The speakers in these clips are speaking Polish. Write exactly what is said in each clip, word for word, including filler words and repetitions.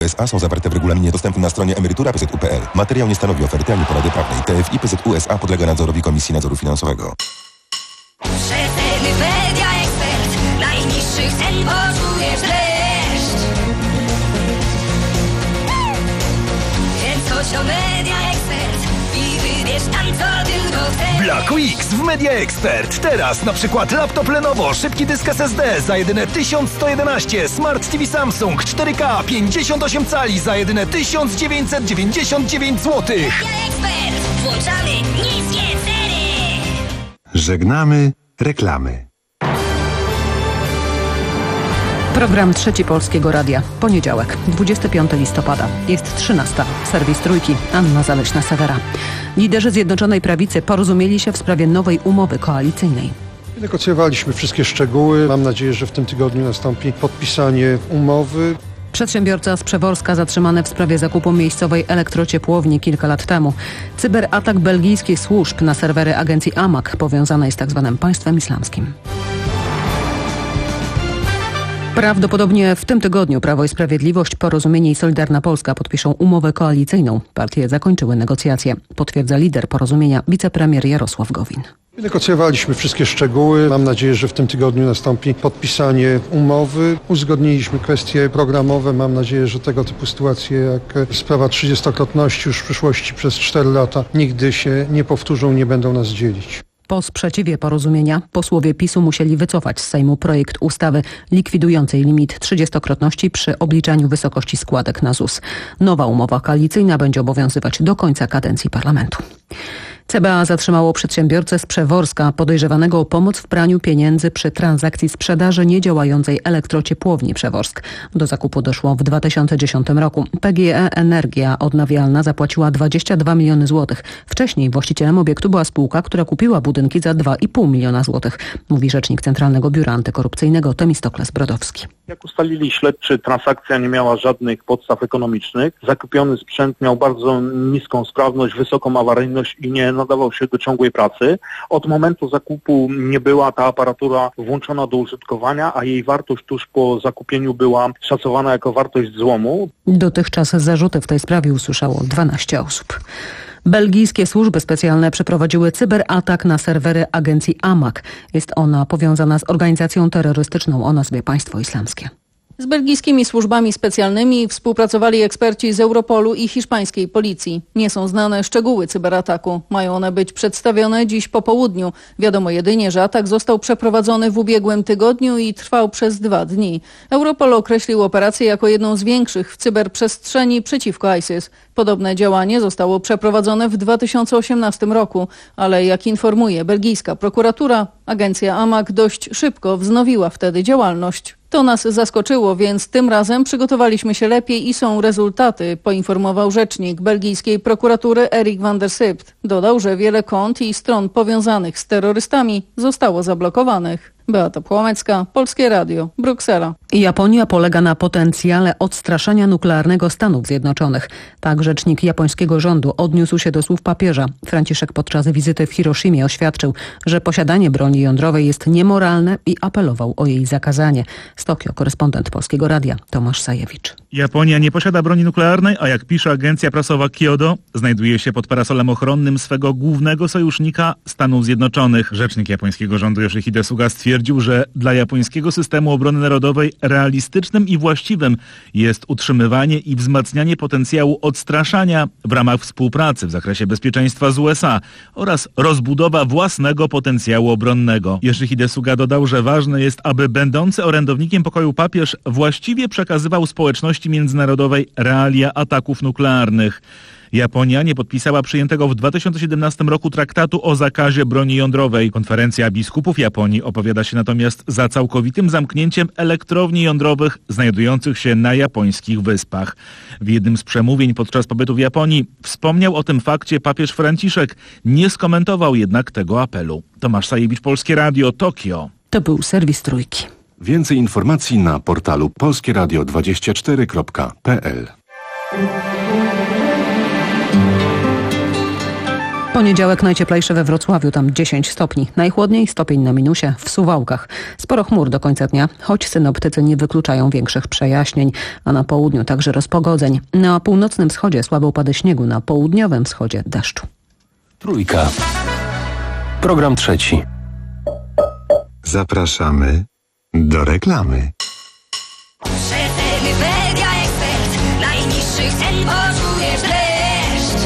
U S A są zawarte w regulaminie dostępnym na stronie emerytura kropka p z u kropka p l. Materiał nie stanowi oferty ani porady prawnej. T F I P Z U S A podlega nadzorowi Komisji Nadzoru Finansowego. Rzetelny Media Ekspert, najniższych cen poczujesz dreszcz. Więc chodź do Media Ekspert i wybierz tam, co tylko chcesz. Black Weeks w Media Expert. Teraz na przykład laptop Lenovo, szybki dysk S S D za jedyne tysiąc sto jedenaście, Smart T V Samsung cztery K pięćdziesiąt osiem cali za jedyne tysiąc dziewięćset dziewięćdziesiąt dziewięć złotych. Media Ekspert, włączamy niskie ceny. Żegnamy reklamy. Program Trzeci Polskiego Radia. Poniedziałek, dwudziestego piątego listopada. Jest trzynasta. Serwis Trójki. Anna Zaleśna-Sewera. Liderzy Zjednoczonej Prawicy porozumieli się w sprawie nowej umowy koalicyjnej. Negocjowaliśmy wszystkie szczegóły. Mam nadzieję, że w tym tygodniu nastąpi podpisanie umowy. Przedsiębiorca z Przeworska zatrzymany w sprawie zakupu miejscowej elektrociepłowni kilka lat temu. Cyberatak belgijskich służb na serwery agencji Amak powiązanej z tzw. państwem islamskim. Prawdopodobnie w tym tygodniu Prawo i Sprawiedliwość, Porozumienie i Solidarna Polska podpiszą umowę koalicyjną. Partie zakończyły negocjacje, potwierdza lider Porozumienia, wicepremier Jarosław Gowin. Negocjowaliśmy wszystkie szczegóły. Mam nadzieję, że w tym tygodniu nastąpi podpisanie umowy. Uzgodniliśmy kwestie programowe. Mam nadzieję, że tego typu sytuacje jak sprawa trzydziestokrotności już w przyszłości przez cztery lata nigdy się nie powtórzą, nie będą nas dzielić. Po sprzeciwie porozumienia posłowie PiSu musieli wycofać z Sejmu projekt ustawy likwidującej limit trzydziestokrotności przy obliczaniu wysokości składek na Z U S. Nowa umowa koalicyjna będzie obowiązywać do końca kadencji parlamentu. C B A zatrzymało przedsiębiorcę z Przeworska podejrzewanego o pomoc w praniu pieniędzy przy transakcji sprzedaży niedziałającej elektrociepłowni Przeworsk. Do zakupu doszło w dwa tysiące dziesiątym roku. P G E Energia Odnawialna zapłaciła dwadzieścia dwa miliony złotych. Wcześniej właścicielem obiektu była spółka, która kupiła budynki za dwa i pół miliona złotych, mówi rzecznik Centralnego Biura Antykorupcyjnego Temistokles Brodowski. Jak ustalili śledczy, transakcja nie miała żadnych podstaw ekonomicznych. Zakupiony sprzęt miał bardzo niską sprawność, wysoką awaryjność i nie nadawał się do ciągłej pracy. Od momentu zakupu nie była ta aparatura włączona do użytkowania, a jej wartość tuż po zakupieniu była szacowana jako wartość złomu. Dotychczas zarzuty w tej sprawie usłyszało dwanaście osób. Belgijskie służby specjalne przeprowadziły cyberatak na serwery agencji Amak. Jest ona powiązana z organizacją terrorystyczną o nazwie Państwo Islamskie. Z belgijskimi służbami specjalnymi współpracowali eksperci z Europolu i hiszpańskiej policji. Nie są znane szczegóły cyberataku. Mają one być przedstawione dziś po południu. Wiadomo jedynie, że atak został przeprowadzony w ubiegłym tygodniu i trwał przez dwa dni. Europol określił operację jako jedną z większych w cyberprzestrzeni przeciwko ISIS. Podobne działanie zostało przeprowadzone w dwa tysiące osiemnastym roku, ale jak informuje belgijska prokuratura, agencja Amak dość szybko wznowiła wtedy działalność. To nas zaskoczyło, więc tym razem przygotowaliśmy się lepiej i są rezultaty, poinformował rzecznik belgijskiej prokuratury Erik van der Sypt. Dodał, że wiele kont i stron powiązanych z terrorystami zostało zablokowanych. Beata Płomecka, Polskie Radio, Bruksela. Japonia polega na potencjale odstraszania nuklearnego Stanów Zjednoczonych. Tak rzecznik japońskiego rządu odniósł się do słów papieża. Franciszek podczas wizyty w Hiroshimie oświadczył, że posiadanie broni jądrowej jest niemoralne i apelował o jej zakazanie. Z Tokio korespondent Polskiego Radia Tomasz Sajewicz. Japonia nie posiada broni nuklearnej, a jak pisze agencja prasowa Kyodo, znajduje się pod parasolem ochronnym swego głównego sojusznika Stanów Zjednoczonych. Rzecznik japońskiego rządu Yoshihide Suga stwierdził, że dla japońskiego systemu obrony narodowej realistycznym i właściwym jest utrzymywanie i wzmacnianie potencjału odstraszania w ramach współpracy w zakresie bezpieczeństwa z U S A oraz rozbudowa własnego potencjału obronnego. Yoshihide Suga dodał, że ważne jest, aby będący orędownikiem pokoju papież właściwie przekazywał społeczności międzynarodowej realia ataków nuklearnych. Japonia nie podpisała przyjętego w dwa tysiące siedemnastym roku traktatu o zakazie broni jądrowej. Konferencja biskupów Japonii opowiada się natomiast za całkowitym zamknięciem elektrowni jądrowych znajdujących się na japońskich wyspach. W jednym z przemówień podczas pobytu w Japonii wspomniał o tym fakcie papież Franciszek, nie skomentował jednak tego apelu. Tomasz Sajewicz, Polskie Radio, Tokio. To był serwis Trójki. Więcej informacji na portalu polskie radio dwadzieścia cztery kropka p l. poniedziałek najcieplejszy we Wrocławiu, tam dziesięć stopni. Najchłodniej stopień na minusie w Suwałkach. Sporo chmur do końca dnia, choć synoptycy nie wykluczają większych przejaśnień, a na południu także rozpogodzeń. Na północnym wschodzie słabe opady śniegu, na południowym wschodzie deszczu. Trójka. Program trzeci. Zapraszamy do reklamy. Rzetelny Media Ekspert, najniższych cen poczujesz dreszcz.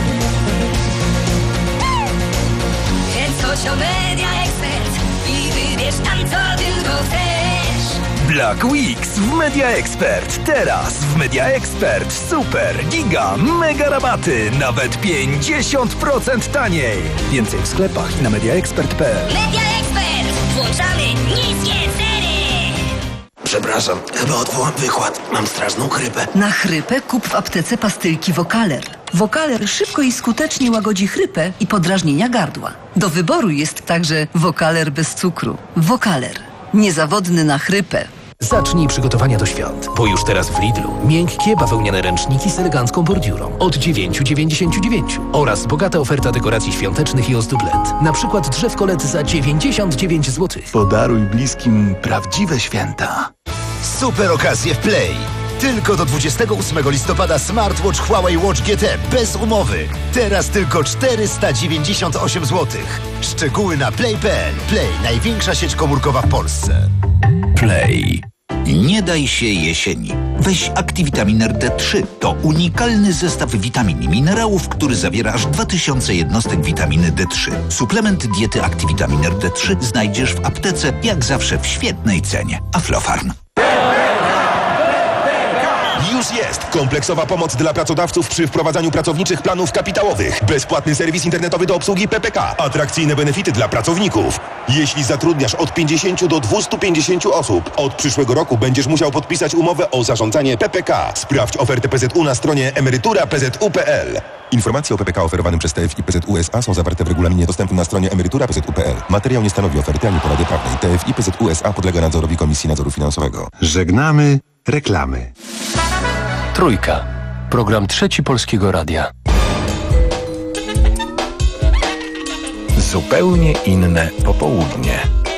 Więc chodź do Media Ekspert i wybierz tam, co tylko chcesz. Black Weeks w Media Expert. Teraz w Media Expert super, giga, mega rabaty. Nawet pięćdziesiąt procent taniej. Więcej w sklepach i na mediaexpert kropka p l. Media Ekspert, włączamy niskie ceny. Przepraszam, chyba odwołam wykład. Mam straszną chrypę. Na chrypę kup w aptece pastylki Wokaler. Wokaler szybko i skutecznie łagodzi chrypę i podrażnienia gardła. Do wyboru jest także Wokaler bez cukru. Wokaler. Niezawodny na chrypę. Zacznij przygotowania do świąt, bo już teraz w Lidlu miękkie bawełniane ręczniki z elegancką bordiurą od dziewięć dziewięćdziesiąt dziewięć oraz bogata oferta dekoracji świątecznych i ozdób L E D. Na przykład drzewko L E D za dziewięćdziesiąt dziewięć złotych. Podaruj bliskim prawdziwe święta. Super okazje w Play. Tylko do dwudziestego ósmego listopada smartwatch Huawei Watch G T bez umowy. Teraz tylko czterysta dziewięćdziesiąt osiem złotych. Szczegóły na play kropka p l. Play, największa sieć komórkowa w Polsce. Play. Nie daj się jesieni. Weź Activitamin D trzy. To unikalny zestaw witamin i minerałów, który zawiera aż dwa tysiące jednostek witaminy D trzy. Suplement diety Activitamin D trzy znajdziesz w aptece, jak zawsze w świetnej cenie. Aflofarm. Już jest kompleksowa pomoc dla pracodawców przy wprowadzaniu pracowniczych planów kapitałowych. Bezpłatny serwis internetowy do obsługi P P K. Atrakcyjne benefity dla pracowników. Jeśli zatrudniasz od pięćdziesięciu do dwustu pięćdziesięciu osób, od przyszłego roku będziesz musiał podpisać umowę o zarządzanie P P K. Sprawdź ofertę P Z U na stronie emerytura kropka p z u kropka p l. Informacje o P P K oferowanym przez T F i P Z U S A są zawarte w regulaminie dostępnym na stronie emerytura kropka p z u kropka p l. Materiał nie stanowi oferty ani porady prawnej. T F i P Z U S A podlega nadzorowi Komisji Nadzoru Finansowego. Żegnamy reklamy. Trójka. Program trzeci Polskiego Radia. Zupełnie inne popołudnie.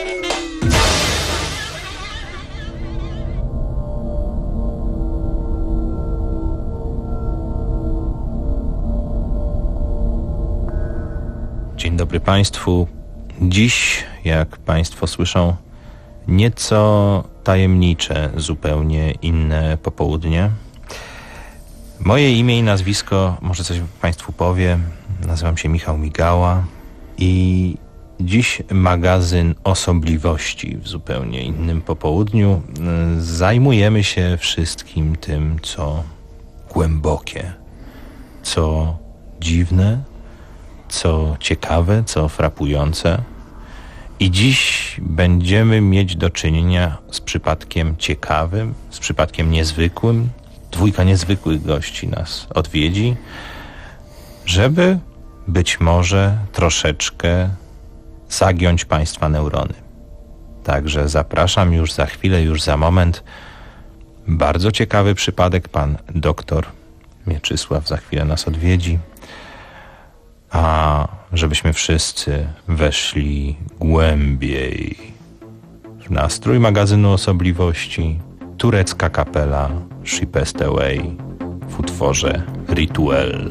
Dzień dobry Państwu. Dziś, jak Państwo słyszą, nieco tajemnicze, zupełnie inne popołudnie. Moje imię i nazwisko może coś Państwu powie. Nazywam się Michał Migała i dziś magazyn osobliwości w zupełnie innym popołudniu. Zajmujemy się wszystkim tym, co głębokie, co dziwne, co ciekawe, co frapujące. I dziś będziemy mieć do czynienia z przypadkiem ciekawym, z przypadkiem niezwykłym. Dwójka niezwykłych gości nas odwiedzi, żeby być może troszeczkę zagiąć Państwa neurony. Także zapraszam już za chwilę, już za moment. Bardzo ciekawy przypadek. Pan doktor Mieczysław za chwilę nas odwiedzi. A żebyśmy wszyscy weszli głębiej w nastrój magazynu osobliwości, turecka kapela She Passed Away w utworze Rituel.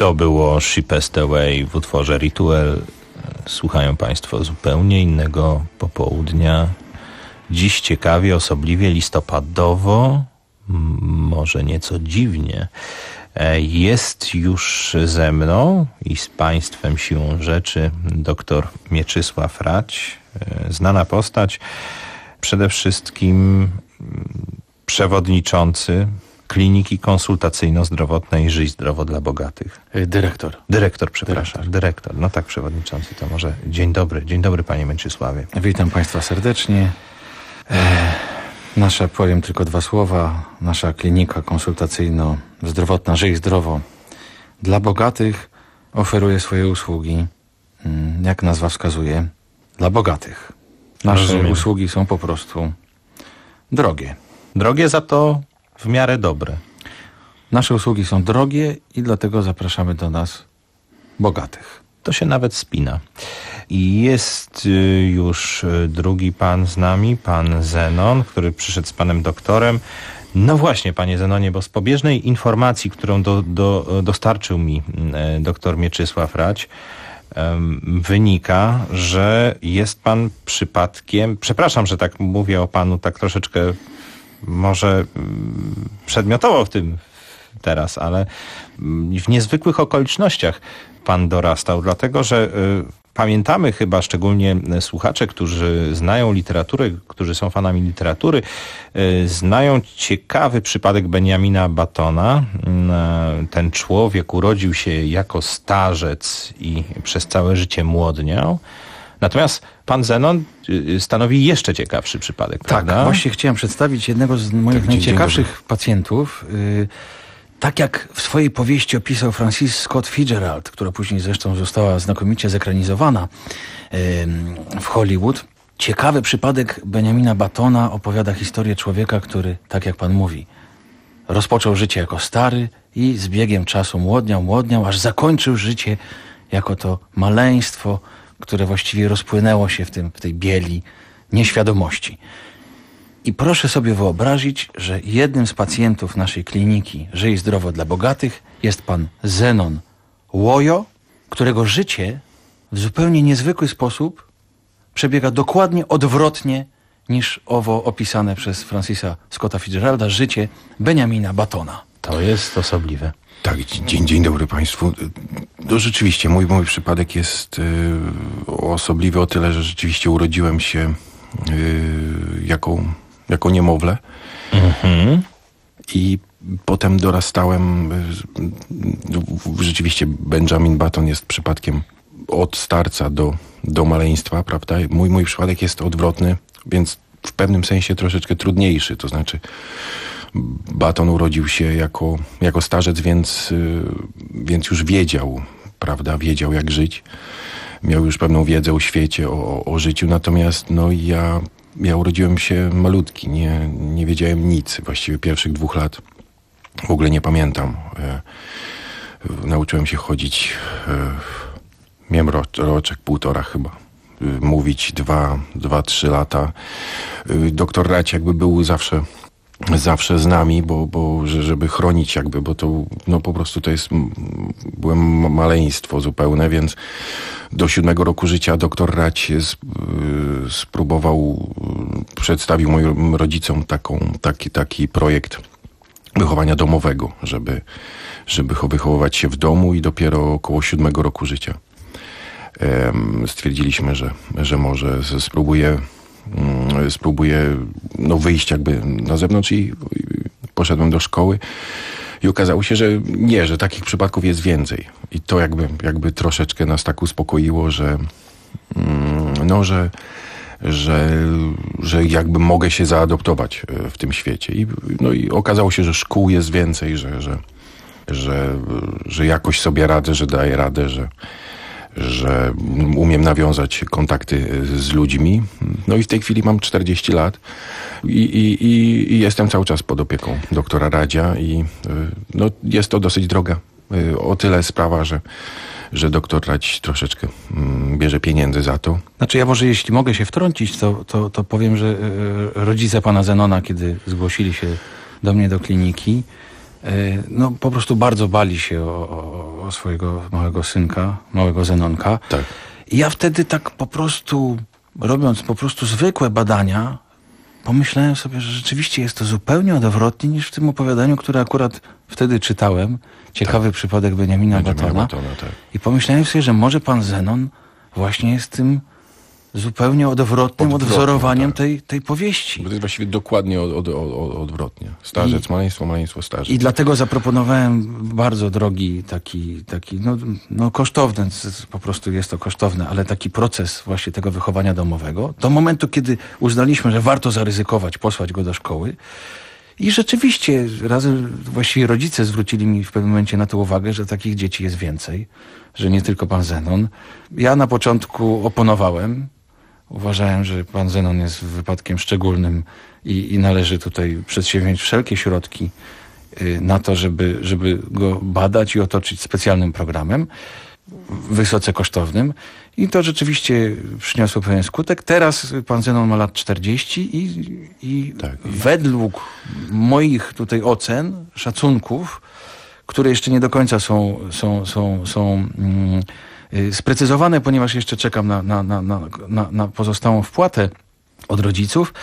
To było She Passed Away w utworze Ritual. Słuchają Państwo zupełnie innego popołudnia. Dziś ciekawie, osobliwie, listopadowo, może nieco dziwnie. Jest już ze mną i z Państwem siłą rzeczy dr Mieczysław Rać, znana postać, przede wszystkim przewodniczący Kliniki Konsultacyjno-Zdrowotnej Żyj Zdrowo dla Bogatych. Dyrektor. Dyrektor, przepraszam. Dyrektor. Dyrektor. No tak, przewodniczący to może. Dzień dobry. Dzień dobry, panie Mieczysławie. Witam Państwa serdecznie. E, nasza, powiem tylko dwa słowa, nasza klinika konsultacyjno-zdrowotna Żyj Zdrowo dla Bogatych oferuje swoje usługi, jak nazwa wskazuje, dla bogatych. Nasze Rozumiem. usługi są po prostu drogie. Drogie, za to w miarę dobre. Nasze usługi są drogie i dlatego zapraszamy do nas bogatych. To się nawet spina. I jest już drugi pan z nami, pan Zenon, który przyszedł z panem doktorem. No właśnie, panie Zenonie, bo z pobieżnej informacji, którą do, do, dostarczył mi doktor Mieczysław Rać, um, wynika, że jest pan przypadkiem, przepraszam, że tak mówię o panu tak troszeczkę może przedmiotowo w tym teraz, ale w niezwykłych okolicznościach pan dorastał, dlatego że y, pamiętamy chyba, szczególnie słuchacze, którzy znają literaturę, którzy są fanami literatury, y, znają ciekawy przypadek Benjamina Battona. Y, ten człowiek urodził się jako starzec i przez całe życie młodniał. Natomiast pan Zenon stanowi jeszcze ciekawszy przypadek, tak, prawda? Tak, właśnie chciałem przedstawić jednego z moich tak, najciekawszych pacjentów. Yy, tak jak w swojej powieści opisał Francis Scott Fitzgerald, która później zresztą została znakomicie zekranizowana yy, w Hollywood, ciekawy przypadek Benjamina Battona opowiada historię człowieka, który, tak jak pan mówi, rozpoczął życie jako stary i z biegiem czasu młodniał, młodniał, aż zakończył życie jako to maleństwo, które właściwie rozpłynęło się w, tym, w tej bieli nieświadomości. I proszę sobie wyobrazić, że jednym z pacjentów naszej kliniki Żyj Zdrowo dla Bogatych jest pan Zenon Łojo, którego życie w zupełnie niezwykły sposób przebiega dokładnie odwrotnie niż owo opisane przez Francisa Scotta Fitzgeralda życie Benjamina Battona. To jest osobliwe. Tak, dzień, dzień dobry Państwu. No rzeczywiście, mój, mój przypadek jest y, osobliwy o tyle, że rzeczywiście urodziłem się y, jako, jako niemowlę. Mhm. I potem dorastałem. Y, rzeczywiście Benjamin Button jest przypadkiem od starca do, do maleństwa, prawda? Mój, mój przypadek jest odwrotny, więc w pewnym sensie troszeczkę trudniejszy, to znaczy Button urodził się jako, jako starzec, więc, więc już wiedział, prawda, wiedział jak żyć. Miał już pewną wiedzę o świecie, o, o życiu, natomiast no ja, ja urodziłem się malutki, nie, nie wiedziałem nic. Właściwie pierwszych dwóch lat w ogóle nie pamiętam. E, nauczyłem się chodzić, e, miałem ro, roczek, półtora chyba. E, mówić dwa, dwa, trzy lata. E, doktor Rać jakby był zawsze zawsze z nami, bo, bo żeby chronić jakby, bo to no po prostu to jest, byłem maleństwo zupełne, więc do siódmego roku życia doktor Rać spróbował, przedstawił moim rodzicom taką, taki, taki projekt wychowania domowego, żeby, żeby wychowywać się w domu i dopiero około siódmego roku życia stwierdziliśmy, że, że może spróbuję spróbuję no, wyjść jakby na zewnątrz i poszedłem do szkoły i okazało się, że nie, że takich przypadków jest więcej. I to jakby, jakby troszeczkę nas tak uspokoiło, że no, że, że, że jakby mogę się zaadoptować w tym świecie. I, no, i okazało się, że szkół jest więcej, że, że, że, że jakoś sobie radzę, że daję radę, że że umiem nawiązać kontakty z ludźmi. No i w tej chwili mam czterdzieści lat i, i, i jestem cały czas pod opieką doktora Radzia i no, jest to dosyć droga. O tyle sprawa, że, że doktor Radź troszeczkę bierze pieniędzy za to. Znaczy ja może jeśli mogę się wtrącić, to, to, to powiem, że rodzice pana Zenona, kiedy zgłosili się do mnie do kliniki, no po prostu bardzo bali się o, o, o swojego małego synka, małego Zenonka. Tak. I ja wtedy tak po prostu, robiąc po prostu zwykłe badania, pomyślałem sobie, że rzeczywiście jest to zupełnie odwrotnie niż w tym opowiadaniu, które akurat wtedy czytałem. Ciekawy tak. przypadek Benjamina Batona. Batona tak. I pomyślałem sobie, że może pan Zenon właśnie jest tym zupełnie odwrotnym Odwrotnie, odwzorowaniem tak. tej, tej powieści. Bo to jest właściwie dokładnie od, od, od, odwrotnie. Starzec, I, maleństwo, maleństwo, starzec. I dlatego zaproponowałem bardzo drogi, taki, taki no, no kosztowny, po prostu jest to kosztowne, ale taki proces właśnie tego wychowania domowego. Do momentu, kiedy uznaliśmy, że warto zaryzykować, posłać go do szkoły. I rzeczywiście razem właściwie rodzice zwrócili mi w pewnym momencie na to uwagę, że takich dzieci jest więcej, że nie tylko pan Zenon. Ja na początku oponowałem. Uważałem, że pan Zenon jest wypadkiem szczególnym i, i należy tutaj przedsięwziąć wszelkie środki y, na to, żeby, żeby go badać i otoczyć specjalnym programem, wysoce kosztownym. I to rzeczywiście przyniosło pewien skutek. Teraz pan Zenon ma lat czterdzieści i, i tak. według moich tutaj ocen, szacunków, które jeszcze nie do końca są, są, są, są mm, sprecyzowane, ponieważ jeszcze czekam na, na, na, na, na pozostałą wpłatę od rodziców.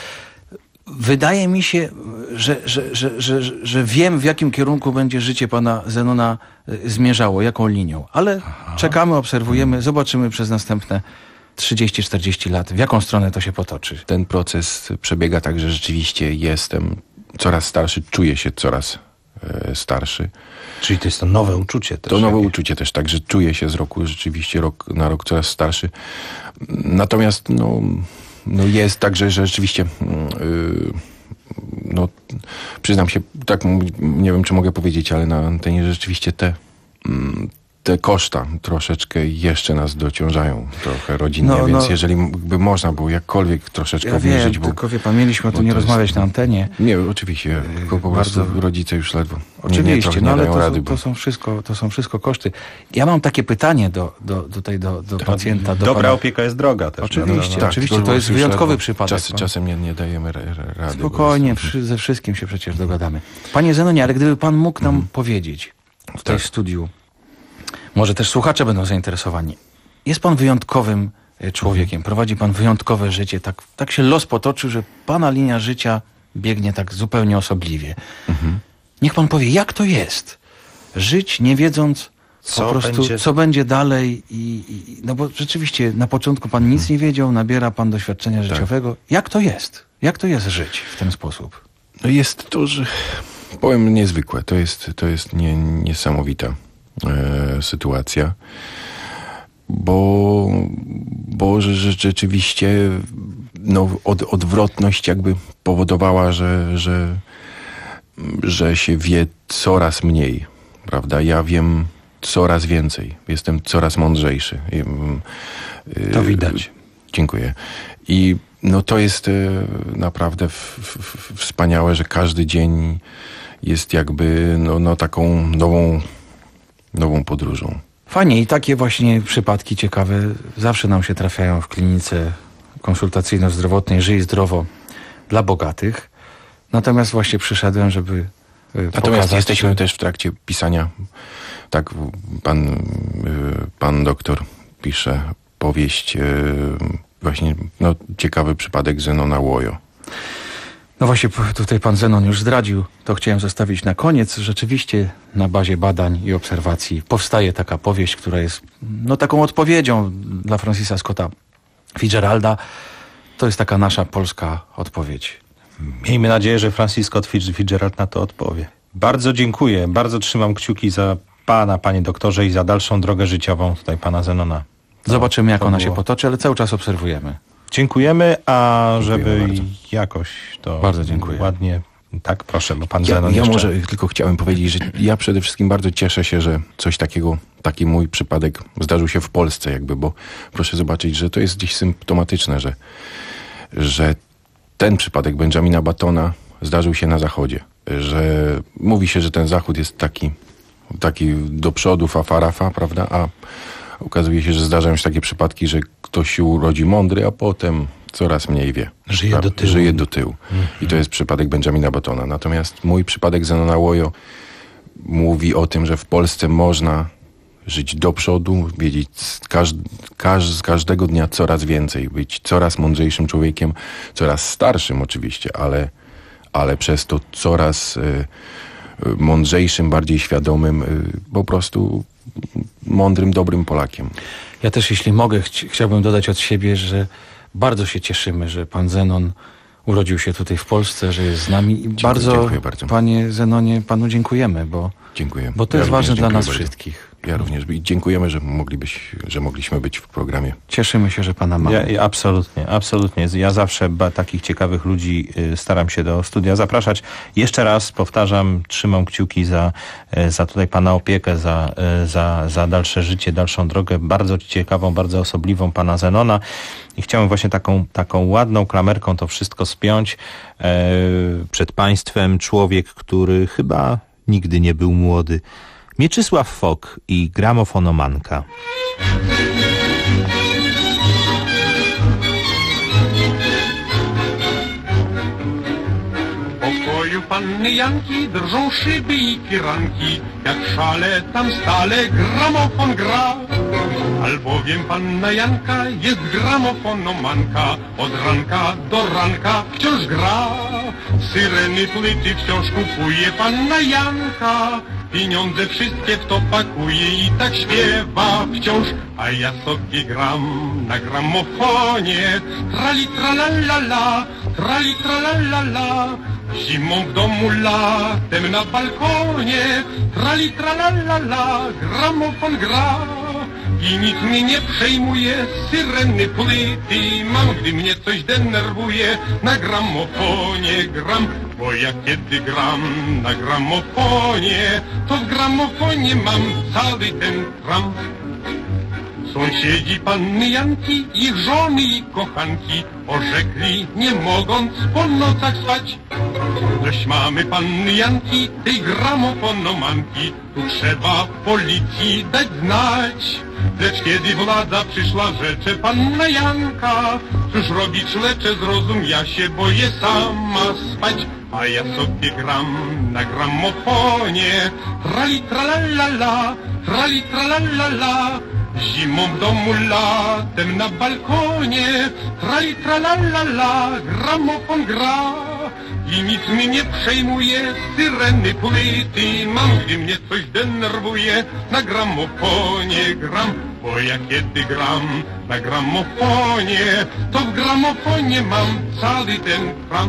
Wydaje mi się, że, że, że, że, że wiem, w jakim kierunku będzie życie pana Zenona zmierzało, jaką linią. Ale Aha. czekamy, obserwujemy, zobaczymy przez następne trzydzieści czterdzieści lat, w jaką stronę to się potoczy. Ten proces przebiega tak, że rzeczywiście jestem coraz starszy, czuję się coraz e, starszy. Czyli to jest to nowe uczucie też. To nowe jakieś. uczucie też, tak, że czuję się z roku rzeczywiście rok na rok coraz starszy. Natomiast no, no jest tak, że, że rzeczywiście yy, no, przyznam się, tak nie wiem, czy mogę powiedzieć, ale na antenie rzeczywiście te yy, te koszta troszeczkę jeszcze nas dociążają trochę rodzinnie, no, więc no, jeżeli by można było jakkolwiek troszeczkę ja obniżyć... Wiem, bo, tylko wie pan, mieliśmy o tym nie rozmawiać jest, na antenie. Nie, oczywiście, tylko po bardzo prostu rodzice już ledwo Oczywiście, nie, nie, no ale dają to, rady, są, bo... to, są wszystko, to są wszystko koszty. Ja mam takie pytanie do, do, tutaj do, do pacjenta. Do Dobra pana... opieka jest droga też. Oczywiście, tak, oczywiście to, to jest wyjątkowy przypadek. Czas, czasem nie, nie dajemy rady. Spokojnie, przy, ze wszystkim się przecież dogadamy. Panie Zenonie, ale gdyby pan mógł nam hmm. powiedzieć tutaj tak. w studiu, może też słuchacze będą zainteresowani. Jest pan wyjątkowym człowiekiem, prowadzi pan wyjątkowe życie. Tak, tak się los potoczył, że pana linia życia biegnie tak zupełnie osobliwie. Mhm. Niech pan powie, jak to jest żyć, nie wiedząc co po prostu, będzie... co będzie dalej. I, i, no bo rzeczywiście na początku pan nic nie wiedział, nabiera pan doświadczenia tak. życiowego. Jak to jest? Jak to jest żyć w ten sposób? No jest to, że powiem niezwykłe. To jest, to jest nie, niesamowita e, sytuacja. Bo, bo że, że rzeczywiście no, od, odwrotność jakby powodowała, że, że, że się wie coraz mniej, prawda? Ja wiem coraz więcej, jestem coraz mądrzejszy. To widać. Dziękuję. I no, to jest naprawdę w, w, wspaniałe, że każdy dzień jest jakby no, no, taką nową, nową podróżą. Fajnie, i takie właśnie przypadki ciekawe zawsze nam się trafiają w klinice konsultacyjno-zdrowotnej Żyj zdrowo dla bogatych. Natomiast właśnie przyszedłem, żeby Natomiast pokazać, jesteśmy że... też w trakcie pisania, tak pan, pan doktor pisze powieść, właśnie no, ciekawy przypadek Zenona Łojo. No właśnie tutaj pan Zenon już zdradził, to chciałem zostawić na koniec. Rzeczywiście na bazie badań i obserwacji powstaje taka powieść, która jest no taką odpowiedzią dla Francisa Scotta Fitzgeralda. To jest taka nasza polska odpowiedź. Miejmy nadzieję, że Francis Scott Fitzgerald na to odpowie. Bardzo dziękuję, bardzo trzymam kciuki za pana, panie doktorze, i za dalszą drogę życiową tutaj pana Zenona. To, Zobaczymy, jak ona było. się potoczy, ale cały czas obserwujemy. Dziękujemy, a Dziękujemy żeby bardzo. jakoś to bardzo dziękuję. ładnie... Tak, proszę, bo pan Ja, Zenon ja jeszcze... może tylko chciałem powiedzieć, że ja przede wszystkim bardzo cieszę się, że coś takiego, taki mój przypadek zdarzył się w Polsce jakby, bo proszę zobaczyć, że to jest gdzieś symptomatyczne, że, że ten przypadek Benjamina Batona zdarzył się na Zachodzie. Że mówi się, że ten Zachód jest taki, taki do przodu, fafarafa, prawda, a okazuje się, że zdarzają się takie przypadki, że ktoś się urodzi mądry, a potem coraz mniej wie. Żyje do tyłu. Żyje do tyłu. Mhm. I to jest przypadek Benjamina Batona. Natomiast mój przypadek Zenona Łojo mówi o tym, że w Polsce można żyć do przodu, wiedzieć z, każ, każ, z każdego dnia coraz więcej, być coraz mądrzejszym człowiekiem, coraz starszym oczywiście, ale, ale przez to coraz y, mądrzejszym, bardziej świadomym, y, po prostu mądrym, dobrym Polakiem. Ja też, jeśli mogę, ch- chciałbym dodać od siebie, że bardzo się cieszymy, że pan Zenon urodził się tutaj w Polsce, że jest z nami. I Dziękuję, bardzo, dziękuję bardzo, panie Zenonie, panu dziękujemy, bo, dziękuję. bo to Ja jest ważne dla nas bardzo. wszystkich. Ja również i dziękujemy, że, moglibyś, że mogliśmy być w programie. Cieszymy się, że pana mamy. Ja, ja, absolutnie, absolutnie. Ja zawsze ba, takich ciekawych ludzi y, staram się do studia zapraszać. Jeszcze raz powtarzam, trzymam kciuki za, y, za tutaj pana opiekę, za, y, za, za dalsze życie, dalszą drogę, bardzo ciekawą, bardzo osobliwą pana Zenona. I chciałem właśnie taką, taką ładną klamerką to wszystko spiąć. Y, przed państwem człowiek, który chyba nigdy nie był młody. Mieczysław Fok i gramofonomanka. W pokoju panny Janki drżą szyby i firanki, jak w szale tam stale gramofon gra. Albowiem panna Janka jest gramofonomanka, od ranka do ranka wciąż gra. Syreny, płyty wciąż kupuje panna Janka, pieniądze wszystkie w to pakuje i tak śpiewa wciąż. A ja sobie gram na gramofonie, trali tralalala, trali tralalala. Zimą w domu, latem na balkonie, trali tralalala, gramofon gra. I nic mnie nie przejmuje, syreny, płyty mam, gdy mnie coś denerwuje. Na gramofonie gram, bo ja kiedy gram na gramofonie, to w gramofonie mam cały ten kram. Sąsiedzi panny Janki, ich żony i kochanki orzekli, nie mogąc po nocach spać. Dość mamy panny Janki, tej gramofonomanki, tu trzeba policji dać znać. Lecz kiedy władza przyszła, rzecze panna Janka, cóż robić lecz zrozum, ja się boję sama spać. A ja sobie gram na gramofonie, trali tralalala, trali tralalala. Zimą w domu, latem na balkonie, trali tralalala, gramofon gra. I nic mnie nie przejmuje, syreny, płyty mam, gdy mnie coś denerwuje. Na gramofonie gram, bo ja kiedy gram na gramofonie, to w gramofonie mam cały ten kram.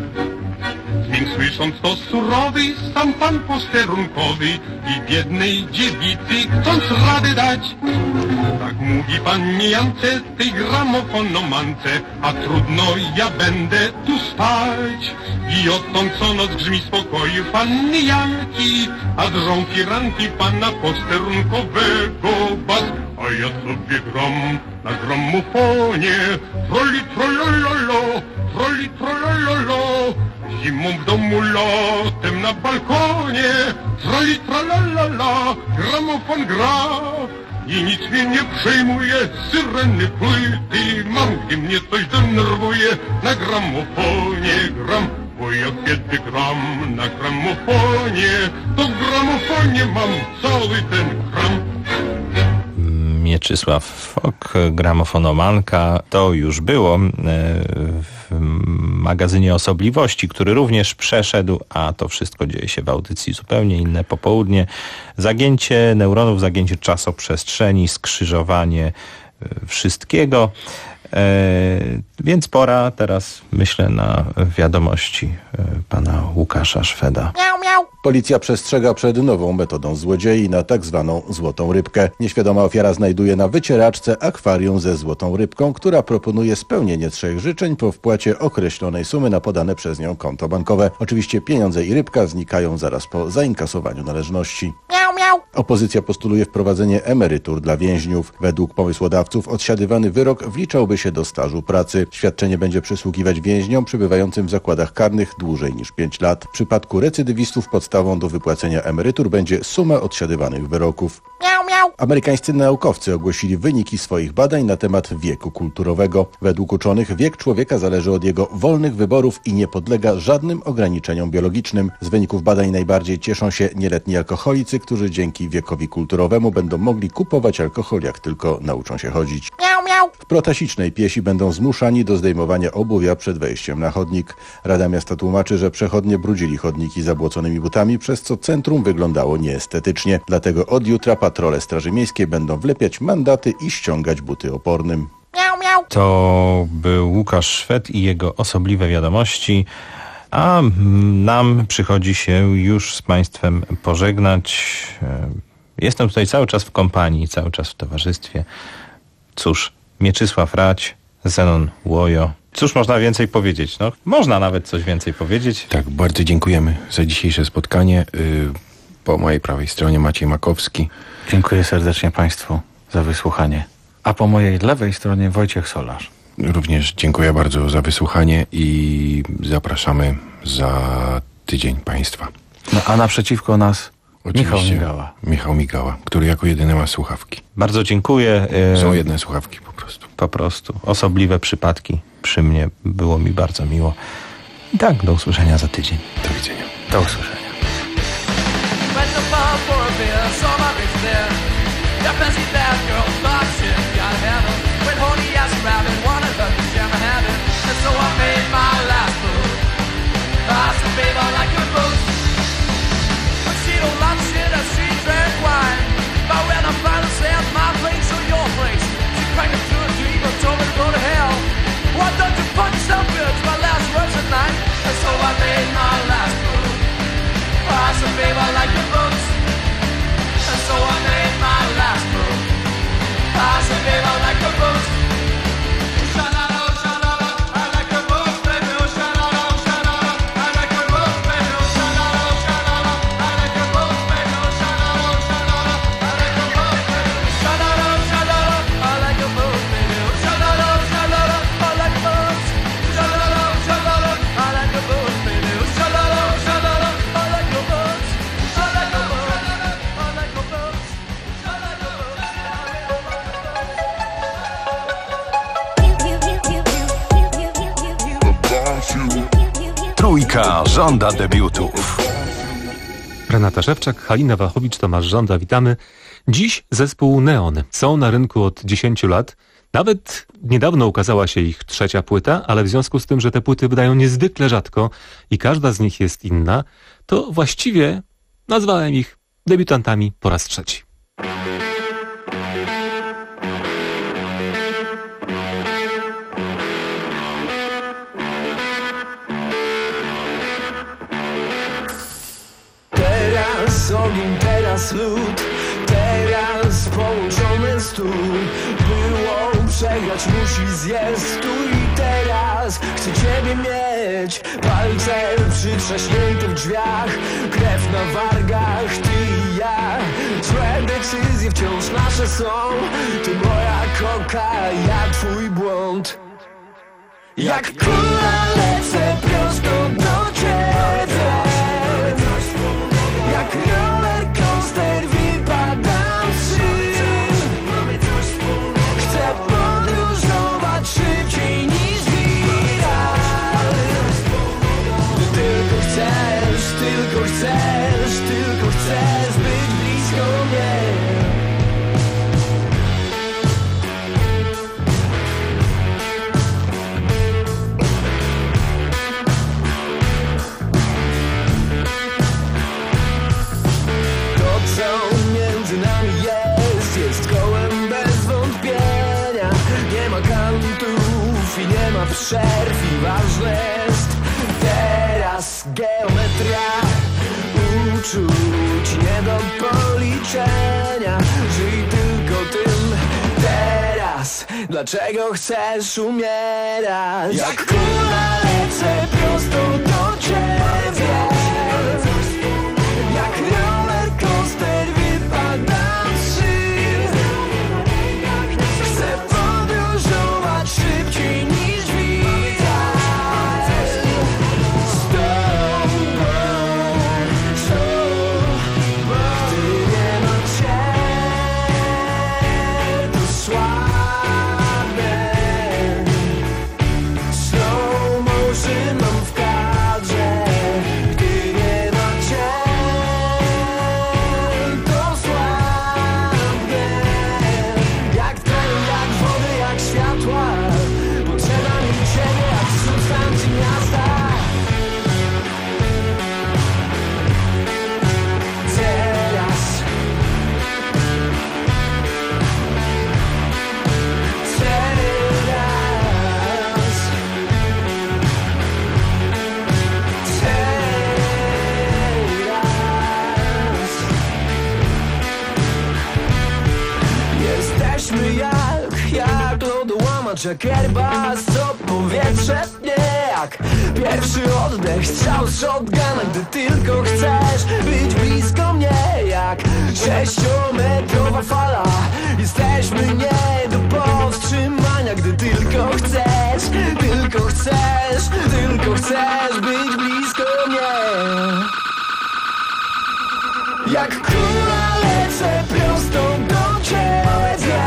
Dźwięk słysząc to surowy, sam pan posterunkowy i biednej dziewicy chcąc radę dać. Tak mówi pannie Jance, tej gramofonomance, a trudno ja będę tu spać. I odtąd co noc grzmi z pokoju panny Janki, a drżą firanki pana posterunkowego bas. A ja sobie gram na gramofonie, troli trolololo, troli trolololo. Zimą w domu, latem na balkonie, trali tralalala, gramofon gra. I nic mnie nie przejmuje, syreny, płyty mam, gdy mnie coś denerwuje. Na gramofonie gram, bo ja kiedy gram na gramofonie, to w gramofonie mam cały ten kram. Mieczysław Fok, gramofonomanka, to już było w magazynie Osobliwości, który również przeszedł, a to wszystko dzieje się w audycji Zupełnie inne popołudnie. Zagięcie neuronów, zagięcie czasoprzestrzeni, skrzyżowanie wszystkiego. Więc pora teraz, myślę, na wiadomości pana Łukasza Szweda. Miau, miau. Policja przestrzega przed nową metodą złodziei na tak zwaną złotą rybkę. Nieświadoma ofiara znajduje na wycieraczce akwarium ze złotą rybką, która proponuje spełnienie trzech życzeń po wpłacie określonej sumy na podane przez nią konto bankowe. Oczywiście pieniądze i rybka znikają zaraz po zainkasowaniu należności. Miau, miau. Opozycja postuluje wprowadzenie emerytur dla więźniów. Według pomysłodawców odsiadywany wyrok wliczałby przyczyniły się do stażu pracy. Świadczenie będzie przysługiwać więźniom przebywającym w zakładach karnych dłużej niż pięć lat. W przypadku recydywistów podstawą do wypłacenia emerytur będzie suma odsiadywanych wyroków. Miau, miau. Amerykańscy naukowcy ogłosili wyniki swoich badań na temat wieku kulturowego. Według uczonych wiek człowieka zależy od jego wolnych wyborów i nie podlega żadnym ograniczeniom biologicznym. Z wyników badań najbardziej cieszą się nieletni alkoholicy, którzy dzięki wiekowi kulturowemu będą mogli kupować alkohol, jak tylko nauczą się chodzić. Miau, miau. W protasicznej piesi będą zmuszani do zdejmowania obuwia przed wejściem na chodnik. Rada Miasta tłumaczy, że przechodnie brudzili chodniki zabłoconymi butami, przez co centrum wyglądało nieestetycznie. Dlatego od jutra patrole Straży Miejskiej będą wlepiać mandaty i ściągać buty opornym. Miau, miau. To był Łukasz Szwed i jego osobliwe wiadomości. A nam przychodzi się już z Państwem pożegnać. Jestem tutaj cały czas w kompanii, cały czas w towarzystwie. Cóż, Mieczysław Rać, Zenon Łojo. Cóż można więcej powiedzieć? No, można nawet coś więcej powiedzieć. Tak, bardzo dziękujemy za dzisiejsze spotkanie. Po mojej prawej stronie Maciej Makowski. Dziękuję serdecznie Państwu za wysłuchanie. A po mojej lewej stronie Wojciech Solarz. Również dziękuję bardzo za wysłuchanie i zapraszamy za tydzień Państwa. No, a naprzeciwko nas Oczywiście Michał Migała. Michał Migała, który jako jedyny ma słuchawki. Bardzo dziękuję. Są jedne słuchawki po prostu. Po prostu. Osobliwe przypadki przy mnie. Było mi bardzo miło. I tak, do usłyszenia za tydzień. Do widzenia. Do usłyszenia. Trójka żąda debiutów. Renata Szewczak, Halina Wachowicz, Tomasz Żąda, witamy. Dziś zespół Neon. Są na rynku od dziesięciu lat. Nawet niedawno ukazała się ich trzecia płyta, ale w związku z tym, że te płyty wydają niezwykle rzadko i każda z nich jest inna, to właściwie nazwałem ich debiutantami po raz trzeci. Ogień, teraz lód, teraz połączone stół. Było przegrać, musi zjeść tu i teraz. Chcę ciebie mieć, palce przy trzaśniętych drzwiach, krew na wargach, ty i ja. Złe decyzje wciąż nasze są, ty moja koka, ja twój błąd. Jak kula lecę prosto do ciebie, jak roller coaster wypadam z szyb. Chcę podróżować szybciej niż wiral. Tylko chcesz, tylko chcesz, tylko chcesz być blisko mnie. I nie ma przerw i ważne jest teraz geometria uczuć nie do policzenia. Żyj tylko tym teraz. Dlaczego chcesz umierać? Jak kula lecę prosto do ciebie, jak roller coaster wypadam z szyb. Chcę podróżować szybko. Jesteśmy jak, jak lodołamacz, jak Airbus, co powietrze tnie. Jak pierwszy oddech, strzał z shotguna, gdy tylko chcesz być blisko mnie. Jak sześciometrowa fala, jesteśmy nie do powstrzymania. Gdy tylko chcesz, tylko chcesz, tylko chcesz być blisko mnie. Jak kula lecę prosto do ciebie.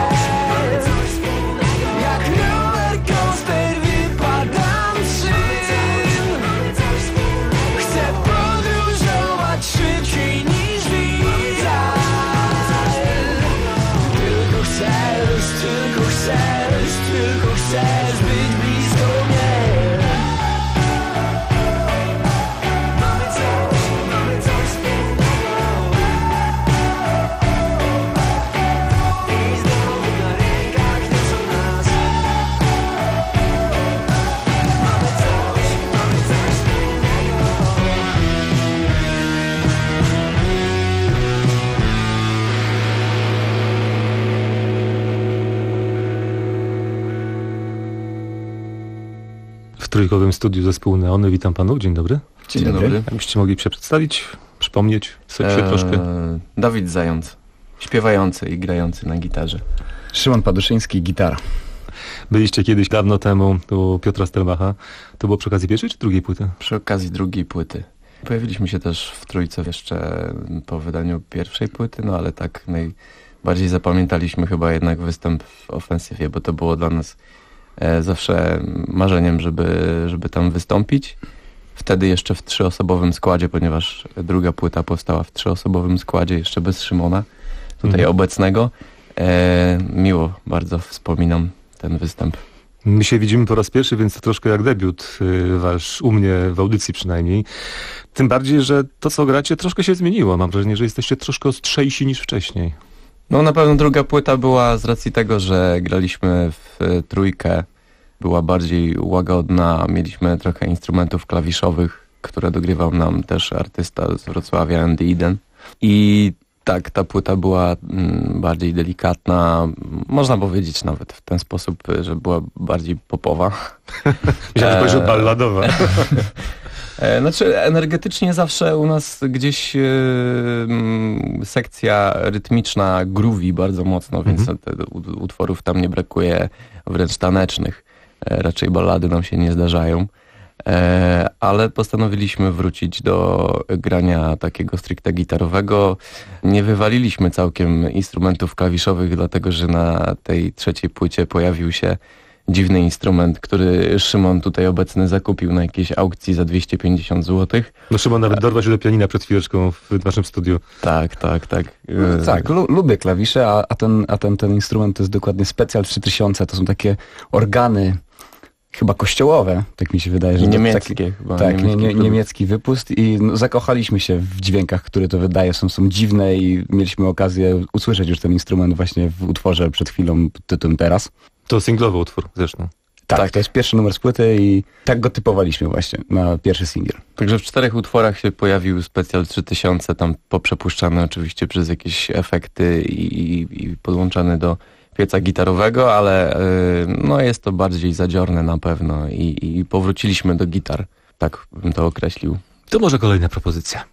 Jak roller coaster wypadam z szyn. Chcę podróżować szybciej niż wiatr. Tylko chcesz, tylko chcesz, tylko chcesz być blisko mnie. Mamy coś, mamy coś wspólnego. I znowu na rękach niosą nas. Mamy coś, mamy coś wspólnego. W trójkowym studiu zespół Neony. Witam panów, dzień dobry. Dzień Dzień dobry. dobry. Jakbyście mogli się przedstawić, przypomnieć sobie eee, troszkę. Dawid Zając, śpiewający i grający na gitarze. Szymon Paduszyński, gitara. Byliście kiedyś dawno temu u Piotra Stelmacha. To było przy okazji pierwszej czy drugiej płyty? Przy okazji drugiej płyty. Pojawiliśmy się też w trójce jeszcze po wydaniu pierwszej płyty, no ale tak najbardziej zapamiętaliśmy chyba jednak występ w Ofensywie, bo to było dla nas e, zawsze marzeniem, żeby, żeby tam wystąpić. Wtedy jeszcze w trzyosobowym składzie, ponieważ druga płyta powstała w trzyosobowym składzie, jeszcze bez Szymona, tutaj mhm. obecnego. E, miło bardzo wspominam ten występ. My się widzimy po raz pierwszy, więc to troszkę jak debiut y, wasz, u mnie w audycji przynajmniej. Tym bardziej, że to co gracie troszkę się zmieniło. Mam wrażenie, że jesteście troszkę ostrzejsi niż wcześniej. No na pewno druga płyta była z racji tego, że graliśmy w y, trójkę, była bardziej łagodna, mieliśmy trochę instrumentów klawiszowych, które dogrywał nam też artysta z Wrocławia, Andy Eden. I tak, ta płyta była mm, bardziej delikatna, można powiedzieć nawet w ten sposób, że była bardziej popowa. Myślałem, że powiedział balladowa. Znaczy energetycznie zawsze u nas gdzieś yy, sekcja rytmiczna groovy bardzo mocno, więc mm-hmm. te, utworów tam nie brakuje, wręcz tanecznych. E, raczej ballady nam się nie zdarzają. E, ale postanowiliśmy wrócić do grania takiego stricte gitarowego. Nie wywaliliśmy całkiem instrumentów klawiszowych, dlatego że na tej trzeciej płycie pojawił się dziwny instrument, który Szymon tutaj obecny zakupił na jakiejś aukcji za dwieście pięćdziesiąt złotych. No Szymon nawet dorwał się do pianina przed chwileczką w naszym studiu. Tak, tak, tak. No, tak, lu- lubię klawisze, a, a, ten, a ten, ten instrument to jest dokładnie Special trzy tysiące. To są takie organy chyba kościołowe, tak mi się wydaje, że niemieckie taki, chyba. Tak, niemiecki, nie, nie, niemiecki wypust i no, zakochaliśmy się w dźwiękach, które to wydaje, są, są dziwne i mieliśmy okazję usłyszeć już ten instrument właśnie w utworze przed chwilą pod tytułem Teraz. To singlowy utwór zresztą. Tak, tak, to jest pierwszy numer z płyty i tak go typowaliśmy właśnie na pierwszy singiel. Także w czterech utworach się pojawił Special trzy tysiące, tam poprzepuszczany oczywiście przez jakieś efekty i, i, i podłączany do pieca gitarowego, ale yy, no jest to bardziej zadziorne na pewno i, i powróciliśmy do gitar, tak bym to określił. To może kolejna propozycja.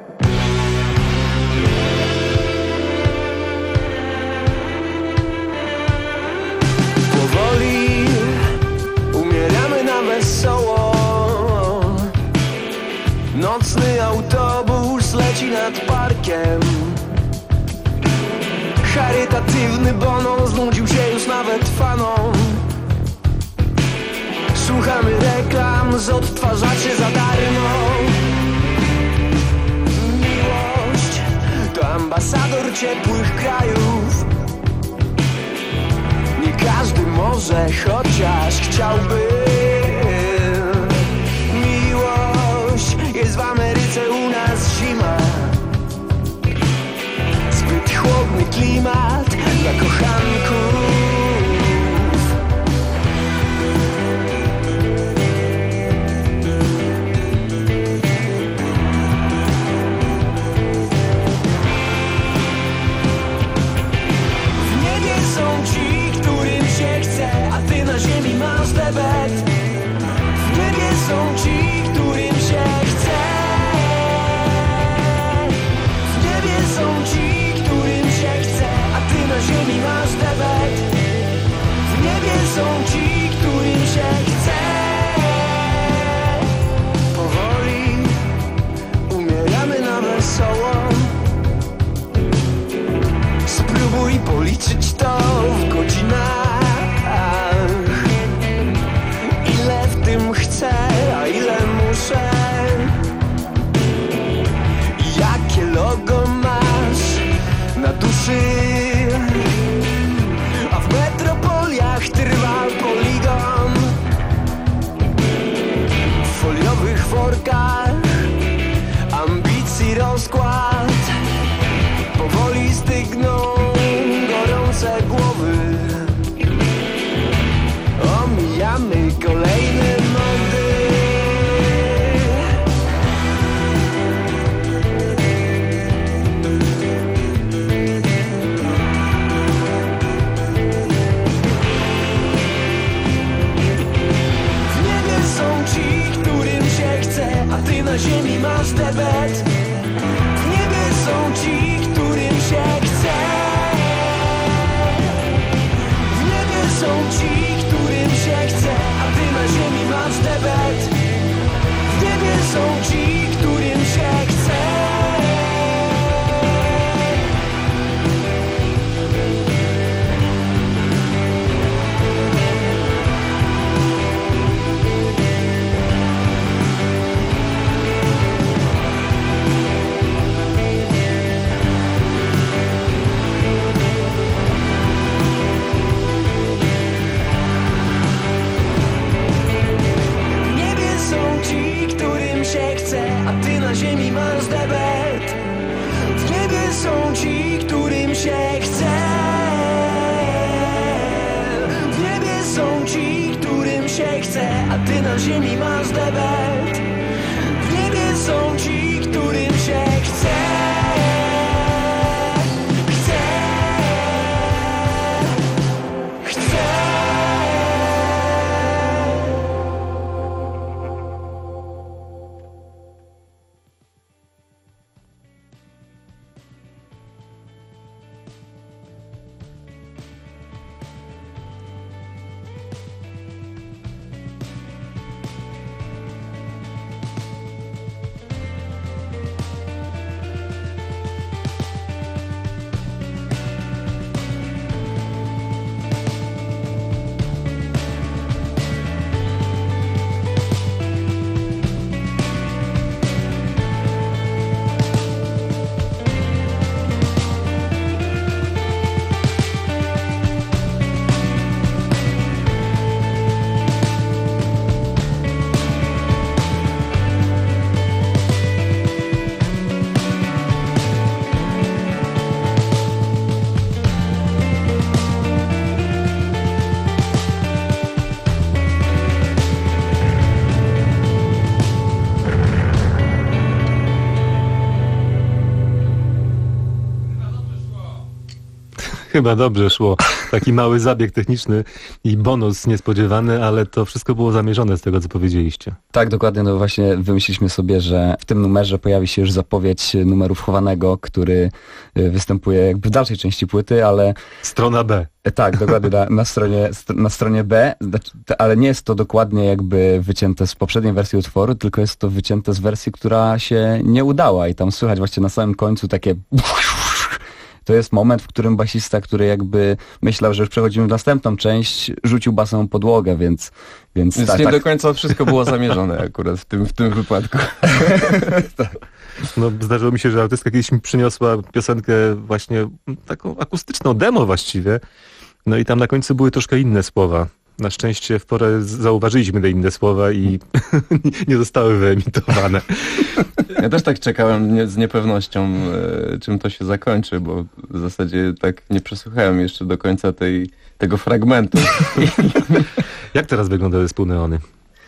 Powoli umieramy na wesoło. Nocny autobus leci nad parkiem. Charytatywny bono znudził się już nawet fanom. Słuchamy reklam z odtwarzaczy za darmo. Miłość to ambasador ciepłych krajów. Nie każdy może, chociaż chciałby. Miłość jest w Ameryce, u nas zima. Zbyt chłodny klimat dla kochanków. W niebie są ci głowy. Omijamy kolejne mody. W niebie są ci, którym się chce, a ty na ziemi masz debet. W niebie są ci, którym się chce. W niebie są ci, którym się chce, a ty na ziemi masz debet. W niebie są ci, którym się chce. W niebie są ci, którym się chce, a ty na ziemi masz debet. W niebie są ci, którym się chce. W niebie są ci, którym się chce, a ty na ziemi masz debet. W niebie są ci, którym się chce. Chce. Chce. Chyba dobrze szło. Taki mały zabieg techniczny i bonus niespodziewany, ale to wszystko było zamierzone z tego, co powiedzieliście. Tak, dokładnie. No właśnie wymyśliliśmy sobie, że w tym numerze pojawi się już zapowiedź numeru wchowanego, który występuje jakby w dalszej części płyty, ale... Strona B. Tak, dokładnie, na, na, stronie, na stronie B, ale nie jest to dokładnie jakby wycięte z poprzedniej wersji utworu, tylko jest to wycięte z wersji, która się nie udała i tam słychać właśnie na samym końcu takie... To jest moment, w którym basista, który jakby myślał, że już przechodzimy w następną część, rzucił basem podłogę, więc... Więc, więc tak, nie tak. do końca wszystko było zamierzone akurat w tym, w tym wypadku. Tak. No, zdarzyło mi się, że artystka kiedyś mi przyniosła piosenkę właśnie taką akustyczną, demo właściwie. No i tam na końcu były troszkę inne słowa. Na szczęście w porę zauważyliśmy te inne słowa i nie zostały wyemitowane. Ja też tak czekałem nie, z niepewnością, e, czym to się zakończy, bo w zasadzie tak nie przesłuchałem jeszcze do końca tej, tego fragmentu. Jak teraz wygląda zespół Neony?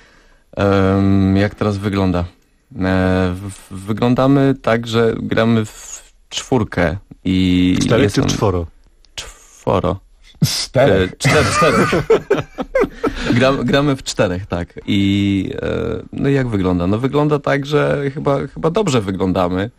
Um, jak teraz wygląda? E, w, wyglądamy tak, że gramy w czwórkę i... Czterech czy czworo? Czworo. Czterech. E, cztery, czterech. Gra, gramy w czterech, tak. I e, no jak wygląda? No wygląda tak, że chyba, chyba dobrze wyglądamy,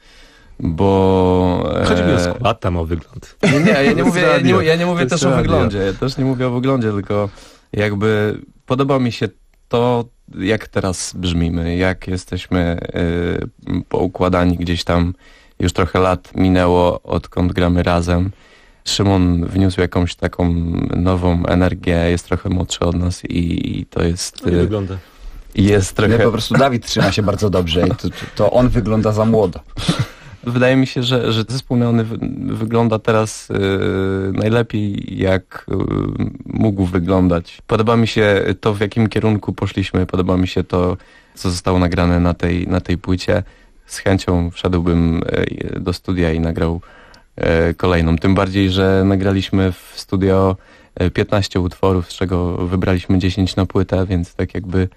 bo... E, Chodzi mi o skład, tam o wygląd. Nie, nie, ja nie mówię, ja nie, ja nie mówię też radio. o wyglądzie. Ja też nie mówię o wyglądzie, tylko jakby podoba mi się to, jak teraz brzmimy, jak jesteśmy y, poukładani gdzieś tam. Już trochę lat minęło, odkąd gramy razem. Szymon wniósł jakąś taką nową energię, jest trochę młodszy od nas i, i to jest... No nie wygląda. Jest trochę... Nie, po prostu Dawid trzyma się bardzo dobrze i to, to on wygląda za młodo. Wydaje mi się, że, że zespół Neony wy, wygląda teraz yy, najlepiej, jak yy, mógł wyglądać. Podoba mi się to, w jakim kierunku poszliśmy, podoba mi się to, co zostało nagrane na tej, na tej płycie. Z chęcią wszedłbym yy, do studia i nagrał e, kolejną. Tym bardziej, że nagraliśmy w studio piętnaście utworów, z czego wybraliśmy dziesięć na płytę, więc tak jakby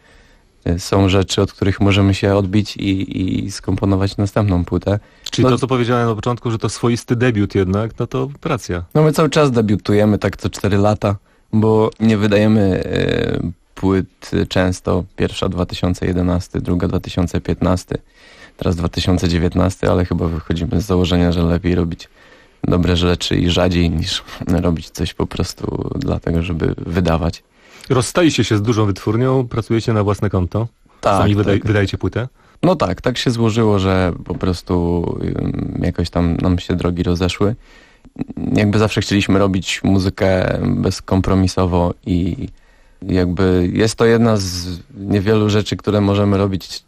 są rzeczy, od których możemy się odbić i, i skomponować następną płytę. Czyli no, to, co powiedziałem na początku, że to swoisty debiut jednak, no to racja. No my cały czas debiutujemy tak co cztery lata, bo nie wydajemy e, płyt często. Pierwsza dwa tysiące jedenasty, druga dwa tysiące piętnasty, teraz dwa tysiące dziewiętnasty, ale chyba wychodzimy z założenia, że lepiej robić dobre rzeczy i rzadziej niż robić coś po prostu dlatego, żeby wydawać. Rozstajecie się z dużą wytwórnią, pracujecie na własne konto? Tak, Sami wydaj, tak. wydajecie płytę? No tak, tak się złożyło, że po prostu um, jakoś tam nam się drogi rozeszły. Jakby zawsze chcieliśmy robić muzykę bezkompromisowo i jakby jest to jedna z niewielu rzeczy, które możemy robić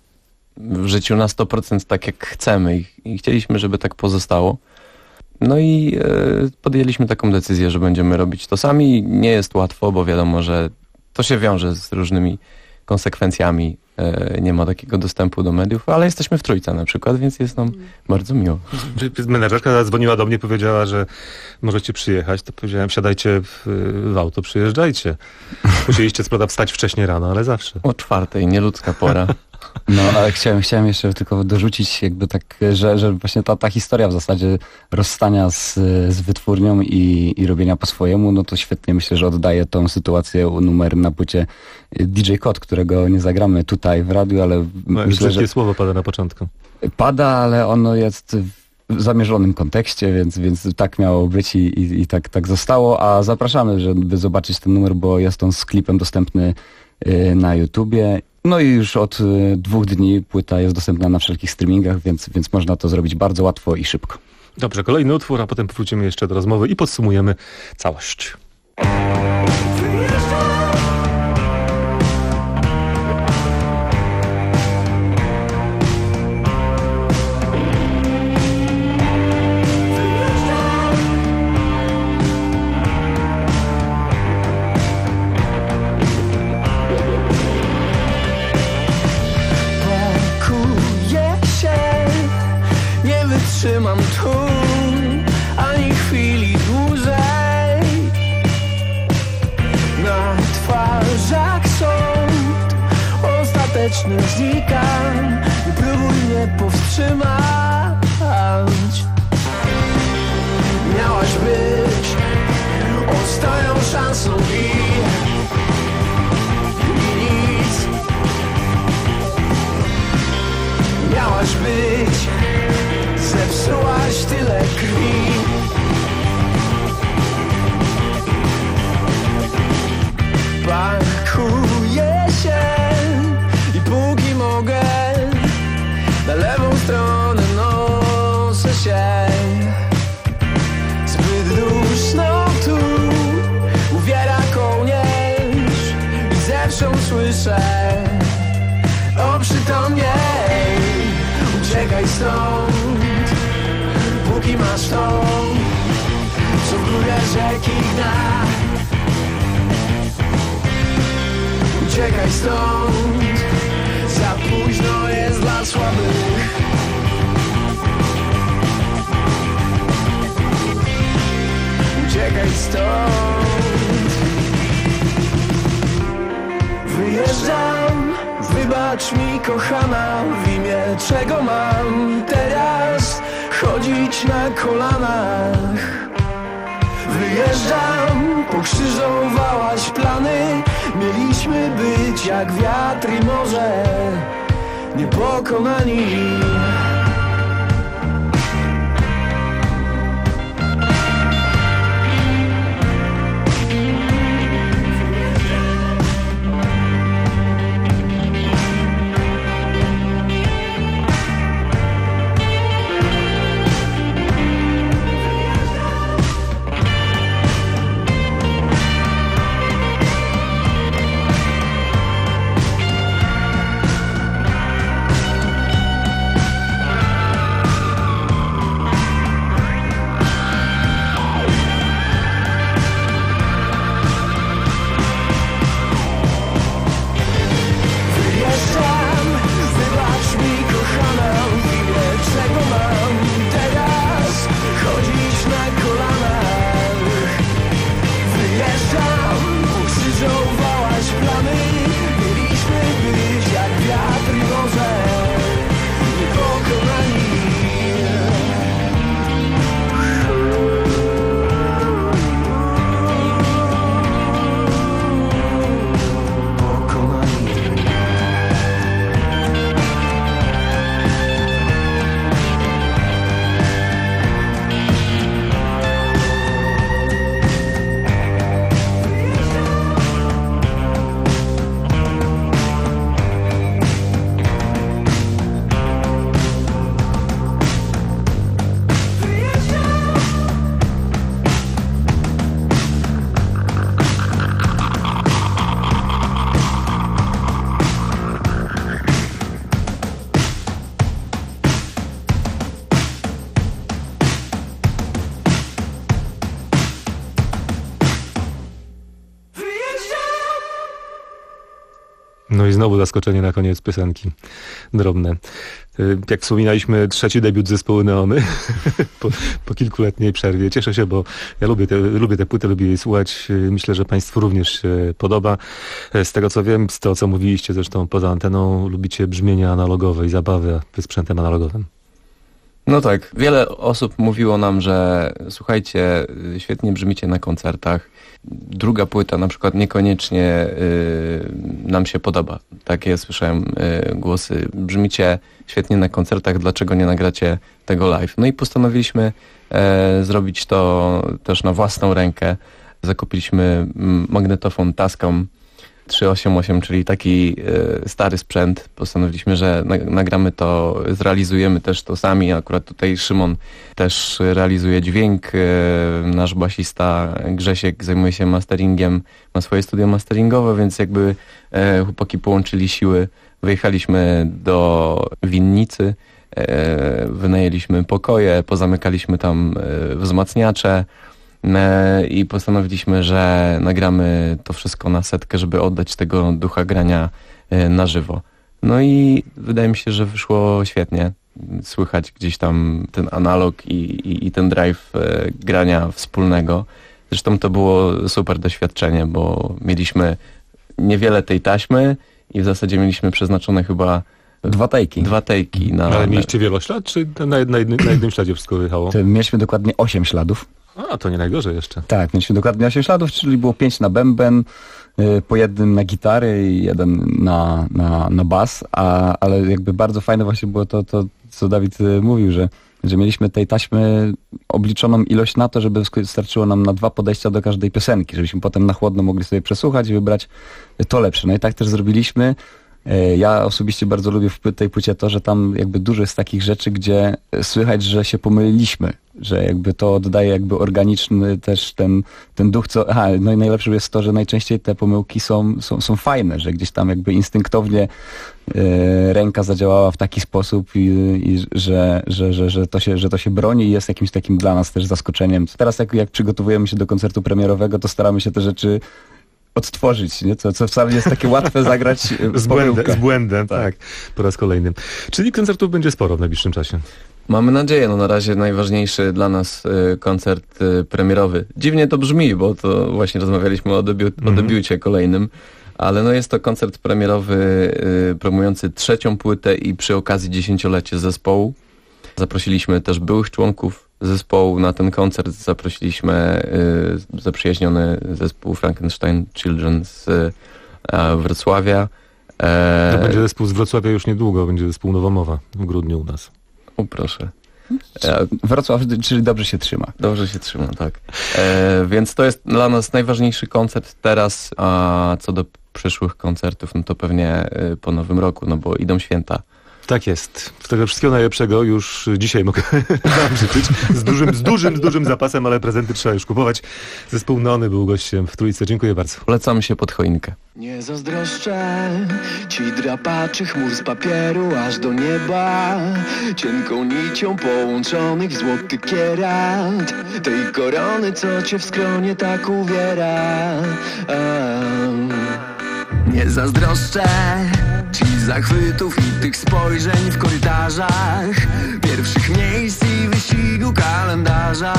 w życiu na sto procent tak jak chcemy i, i chcieliśmy, żeby tak pozostało. No i e, podjęliśmy taką decyzję, że będziemy robić to sami. Nie jest łatwo, bo wiadomo, że to się wiąże z różnymi konsekwencjami. E, nie ma takiego dostępu do mediów, ale jesteśmy w trójce na przykład, więc jest nam bardzo miło. Menedżerka zadzwoniła do mnie, powiedziała, że możecie przyjechać, to powiedziałem, wsiadajcie w, w auto, przyjeżdżajcie. Musieliście co prawda wstać wcześniej rano, ale zawsze. O czwartej, nieludzka pora. No, ale chciałem, chciałem jeszcze tylko dorzucić jakby tak, że, że właśnie ta, ta historia w zasadzie rozstania z, z wytwórnią i, i robienia po swojemu, no to świetnie myślę, że oddaje tą sytuację numerem na płycie D J Kod, którego nie zagramy tutaj w radiu, ale no, myślę, że... słowo pada na początku. Pada, ale ono jest w zamierzonym kontekście, więc, więc tak miało być i, i, i tak, tak zostało, a zapraszamy, żeby zobaczyć ten numer, bo jest on z klipem dostępny na YouTubie. No i już od y, dwóch dni płyta jest dostępna na wszelkich streamingach, więc, więc można to zrobić bardzo łatwo i szybko. Dobrze, kolejny utwór, a potem powrócimy jeszcze do rozmowy i podsumujemy całość. Trzymam tu ani chwili dłużej. Na twarzach sąd ostateczny znikam. Nie próbuj mnie powstrzymać. Miałaś być ostatnią szansą i, i nic. Miałaś być, zepsułaś tyle krwi. Pakuję się i póki mogę na lewą stronę noszę się. Zbyt duszno tu uwiera kołnierz i zewsząd słyszę oprzytomniej. Uciekaj stąd, póki masz to, co górę rzeki gna. Uciekaj stąd, za późno jest dla słabych. Uciekaj stąd. Wyjeżdżam, wybacz mi kochana, w imię czego mam teraz chodzić na kolanach. Wyjeżdżam, pokrzyżowałaś plany. Mieliśmy być jak wiatr i morze, niepokonani. No i znowu zaskoczenie na koniec piosenki. Drobne. Jak wspominaliśmy, trzeci debiut zespołu Neony po, po kilkuletniej przerwie. Cieszę się, bo ja lubię te, lubię te płyty, lubię jej słuchać. Myślę, że Państwu również się podoba. Z tego co wiem, z tego co mówiliście zresztą poza anteną, lubicie brzmienia analogowe i zabawy sprzętem analogowym. No tak, wiele osób mówiło nam, że słuchajcie, świetnie brzmicie na koncertach. Druga płyta na przykład niekoniecznie y, nam się podoba. Takie słyszałem y, głosy. Brzmicie świetnie na koncertach, dlaczego nie nagracie tego live? No i postanowiliśmy y, zrobić to też na własną rękę. Zakupiliśmy magnetofon Tascam trzysta osiemdziesiąt osiem, czyli taki y, stary sprzęt. Postanowiliśmy, że na, nagramy to, zrealizujemy też to sami. Akurat tutaj Szymon też realizuje dźwięk. Y, nasz basista Grzesiek zajmuje się masteringiem, ma swoje studio masteringowe, więc jakby y, chłopaki połączyli siły. Wyjechaliśmy do winnicy, y, wynajęliśmy pokoje, pozamykaliśmy tam y, wzmacniacze, i postanowiliśmy, że nagramy to wszystko na setkę, żeby oddać tego ducha grania na żywo. No i wydaje mi się, że wyszło świetnie. Słychać gdzieś tam ten analog i, i, i ten drive grania wspólnego. Zresztą to było super doświadczenie, bo mieliśmy niewiele tej taśmy i w zasadzie mieliśmy przeznaczone chyba Dwa tejki. Dwa tejki. Na, Ale mieliście wieloślad, czy na, na, jednym, na jednym śladzie wszystko wyjechało? To mieliśmy dokładnie osiem śladów. A, to nie najgorzej jeszcze. Tak, mieliśmy dokładnie osiem śladów, czyli było pięć na bęben, y, po jednym na gitary i jeden na, na, na bas, a, ale jakby bardzo fajne właśnie było to, to co Dawid y, mówił, że, że mieliśmy tej taśmy obliczoną ilość na to, żeby starczyło nam na dwa podejścia do każdej piosenki, żebyśmy potem na chłodno mogli sobie przesłuchać i wybrać to lepsze. No i tak też zrobiliśmy. Ja osobiście bardzo lubię w tej płycie to, że tam jakby dużo jest takich rzeczy, gdzie słychać, że się pomyliliśmy, że jakby to oddaje jakby organiczny też ten, ten duch, co... Aha, no i najlepsze jest to, że najczęściej te pomyłki są, są, są fajne, że gdzieś tam jakby instynktownie e, ręka zadziałała w taki sposób i, i że, że, że, że, to się, że to się broni i jest jakimś takim dla nas też zaskoczeniem. Teraz jak, jak przygotowujemy się do koncertu premierowego, to staramy się te rzeczy odtworzyć, nie? Co, co wcale nie jest takie łatwe zagrać z, błędem, z błędem, tak. tak, po raz kolejny. Czyli koncertów będzie sporo w najbliższym czasie. Mamy nadzieję, no na razie najważniejszy dla nas y, koncert y, premierowy. Dziwnie to brzmi, bo to właśnie rozmawialiśmy o, debiu- mm-hmm. o debiucie kolejnym, ale no jest to koncert premierowy y, promujący trzecią płytę i przy okazji dziesięciolecie zespołu. Zaprosiliśmy też byłych członków zespołu na ten koncert. Zaprosiliśmy y, zaprzyjaźniony zespół Frankenstein Children z y, Wrocławia. E... To będzie zespół z Wrocławia już niedługo, będzie zespół Nowomowa w grudniu u nas. O proszę. E... Wrocław, czyli dobrze się trzyma. Dobrze się trzyma, tak. E, więc to jest dla nas najważniejszy koncert teraz, a co do przyszłych koncertów, no to pewnie y, po nowym roku, no bo idą święta. Tak jest. Tego wszystkiego najlepszego już dzisiaj mogę wam życzyć. Z dużym, z dużym, z dużym zapasem, ale prezenty trzeba już kupować. Zespół Neony był gościem w Trójce. Dziękuję bardzo. Polecamy się pod choinkę. Nie zazdroszczę ci drapaczy chmur z papieru aż do nieba, cienką nicią połączonych złoty kierat, tej korony, co cię w skronie tak uwiera. Um. Nie zazdroszczę ci zachwytów i tych spojrzeń w korytarzach, pierwszych miejsc i wyścigu kalendarza,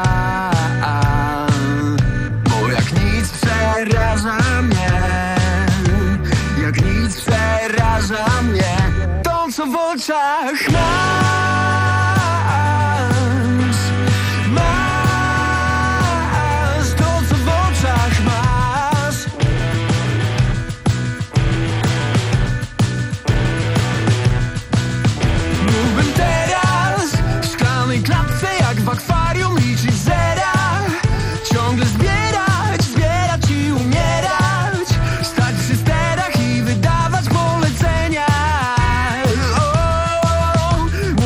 bo jak nic przeraża mnie, jak nic przeraża mnie, to co w oczach masz, masz, to co w oczach masz. Mógłbym teraz w szklanej klatce jak w akwarium liczyć zera, ciągle zbierać, zbierać i umierać, stać przy sterach i wydawać polecenia. O,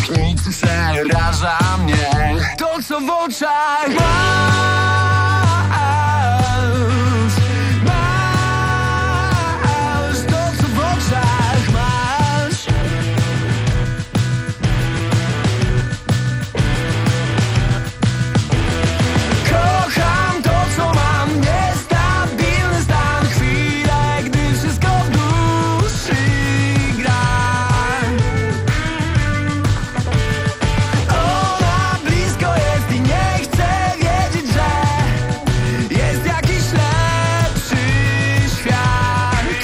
Nic przeraża mnie. To co w oczach masz, masz. To co w oczach masz. Kocham to co mam, niestabilny stan. Chwilę, gdy wszystko w duszy gra. Ona blisko jest i nie chcę wiedzieć, że jest jakiś lepszy świat.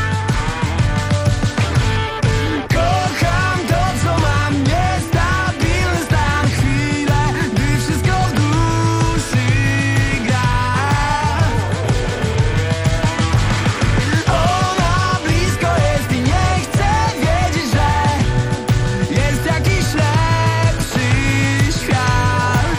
Kocham to co mam, niestabilny stan. Chwilę, gdy wszystko w duszy gra. Ona blisko jest i nie chcę wiedzieć, że jest jakiś lepszy świat.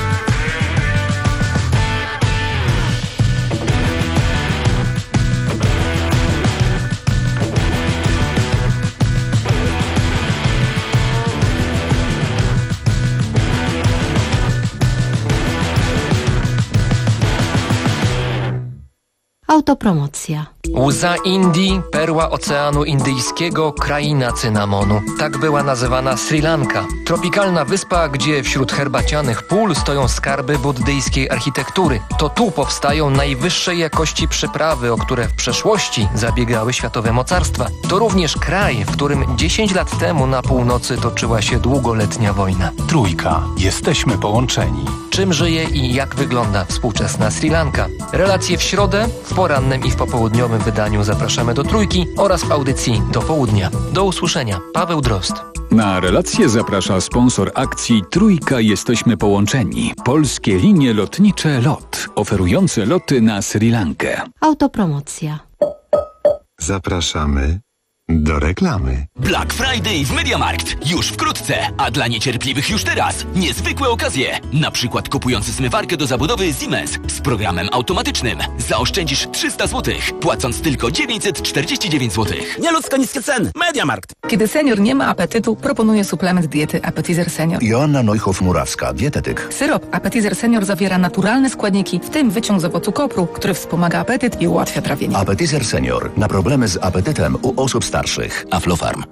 Autopromocja. Łza Indii, perła Oceanu Indyjskiego, kraina cynamonu. Tak była nazywana Sri Lanka. Tropikalna wyspa, gdzie wśród herbacianych pól stoją skarby buddyjskiej architektury. To tu powstają najwyższej jakości przyprawy, o które w przeszłości zabiegały światowe mocarstwa. To również kraj, w którym dziesięć lat temu na północy toczyła się długoletnia wojna. Trójka. Jesteśmy połączeni. Czym żyje i jak wygląda współczesna Sri Lanka? Relacje w środę, w porannym i w popołudniowym wydaniu zapraszamy do Trójki oraz w audycji do południa. Do usłyszenia. Paweł Drozd. Na relację zaprasza sponsor akcji Trójka Jesteśmy Połączeni. Polskie linie lotnicze LOT, oferujące loty na Sri Lankę. Autopromocja. Zapraszamy do reklamy. Black Friday w MediaMarkt. Już wkrótce, a dla niecierpliwych już teraz. Niezwykłe okazje. Na przykład kupując zmywarkę do zabudowy Siemens z programem automatycznym zaoszczędzisz trzysta złotych, płacąc tylko dziewięćset czterdzieści dziewięć złotych. Nieludzko niskie ceny. MediaMarkt. Kiedy senior nie ma apetytu, proponuję suplement diety Appetizer Senior. Joanna Neuhoff-Murawska, dietetyk. Syrop Appetizer Senior zawiera naturalne składniki, w tym wyciąg z owocu kopru, który wspomaga apetyt i ułatwia trawienie. Appetizer Senior. Na problemy z apetytem u osób starszych. Aflofarm.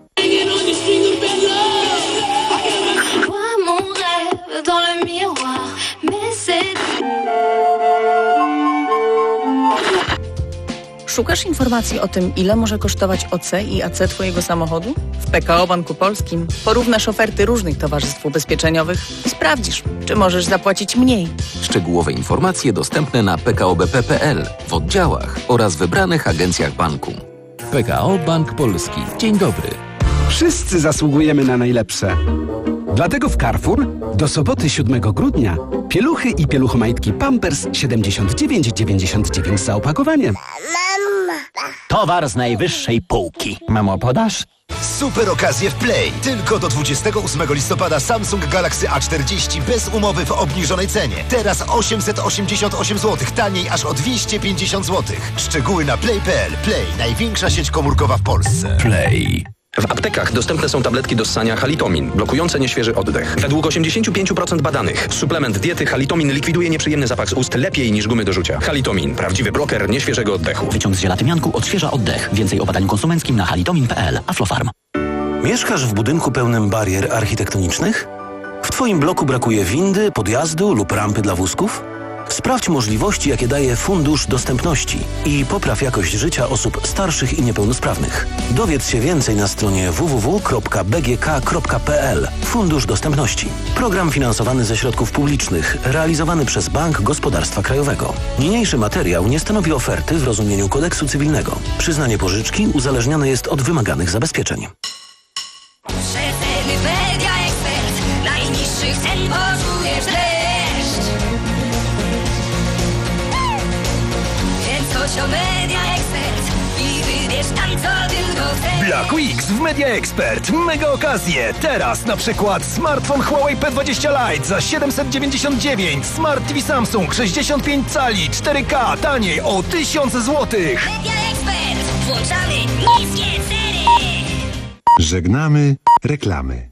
Szukasz informacji o tym, ile może kosztować O C i A C twojego samochodu? W P K O Banku Polskim porównasz oferty różnych towarzystw ubezpieczeniowych i sprawdzisz, czy możesz zapłacić mniej. Szczegółowe informacje dostępne na p k o b p kropka p l, w oddziałach oraz wybranych agencjach banku. P K O Bank Polski. Dzień dobry. Wszyscy zasługujemy na najlepsze. Dlatego w Carrefour do soboty siódmego grudnia pieluchy i pieluchomajtki Pampers siedemdziesiąt dziewięć dziewięćdziesiąt dziewięć za opakowanie. Towar z najwyższej półki. Mamo, podasz? Super okazje w Play. Tylko do dwudziestego ósmego listopada Samsung Galaxy A czterdzieści bez umowy w obniżonej cenie. Teraz osiemset osiemdziesiąt osiem złotych, taniej aż o dwieście pięćdziesiąt złotych. Szczegóły na play kropka p l. Play, największa sieć komórkowa w Polsce. Play. W aptekach dostępne są tabletki do ssania Halitomin, blokujące nieświeży oddech. Według osiemdziesiąt pięć procent badanych suplement diety Halitomin likwiduje nieprzyjemny zapach z ust lepiej niż gumy do rzucia. Halitomin, prawdziwy bloker nieświeżego oddechu. Wyciąg z żelatymianku odświeża oddech. Więcej o badaniu konsumenckim na halitomin kropka p l. Aflofarm. Mieszkasz w budynku pełnym barier architektonicznych? W Twoim bloku brakuje windy, podjazdu lub rampy dla wózków? Sprawdź możliwości, jakie daje Fundusz Dostępności i popraw jakość życia osób starszych i niepełnosprawnych. Dowiedz się więcej na stronie w w w kropka b g k kropka p l. Fundusz Dostępności. Program finansowany ze środków publicznych, realizowany przez Bank Gospodarstwa Krajowego. Niniejszy materiał nie stanowi oferty w rozumieniu kodeksu cywilnego. Przyznanie pożyczki uzależnione jest od wymaganych zabezpieczeń. Rzetelny Media Ekspert. Najniższych cen poczujesz deszcz. Więc chodź o Media Ekspert i wybierz tam, co tylko chcesz. Black Weeks w Media Expert. Mega okazje. Teraz na przykład smartfon Huawei P dwadzieścia Lite za siedemset dziewięćdziesiąt dziewięć. Smart T V Samsung sześćdziesiąt pięć cali cztery K taniej o tysiąc złotych. Media Ekspert. Włączamy niskie ceny. Żegnamy reklamy.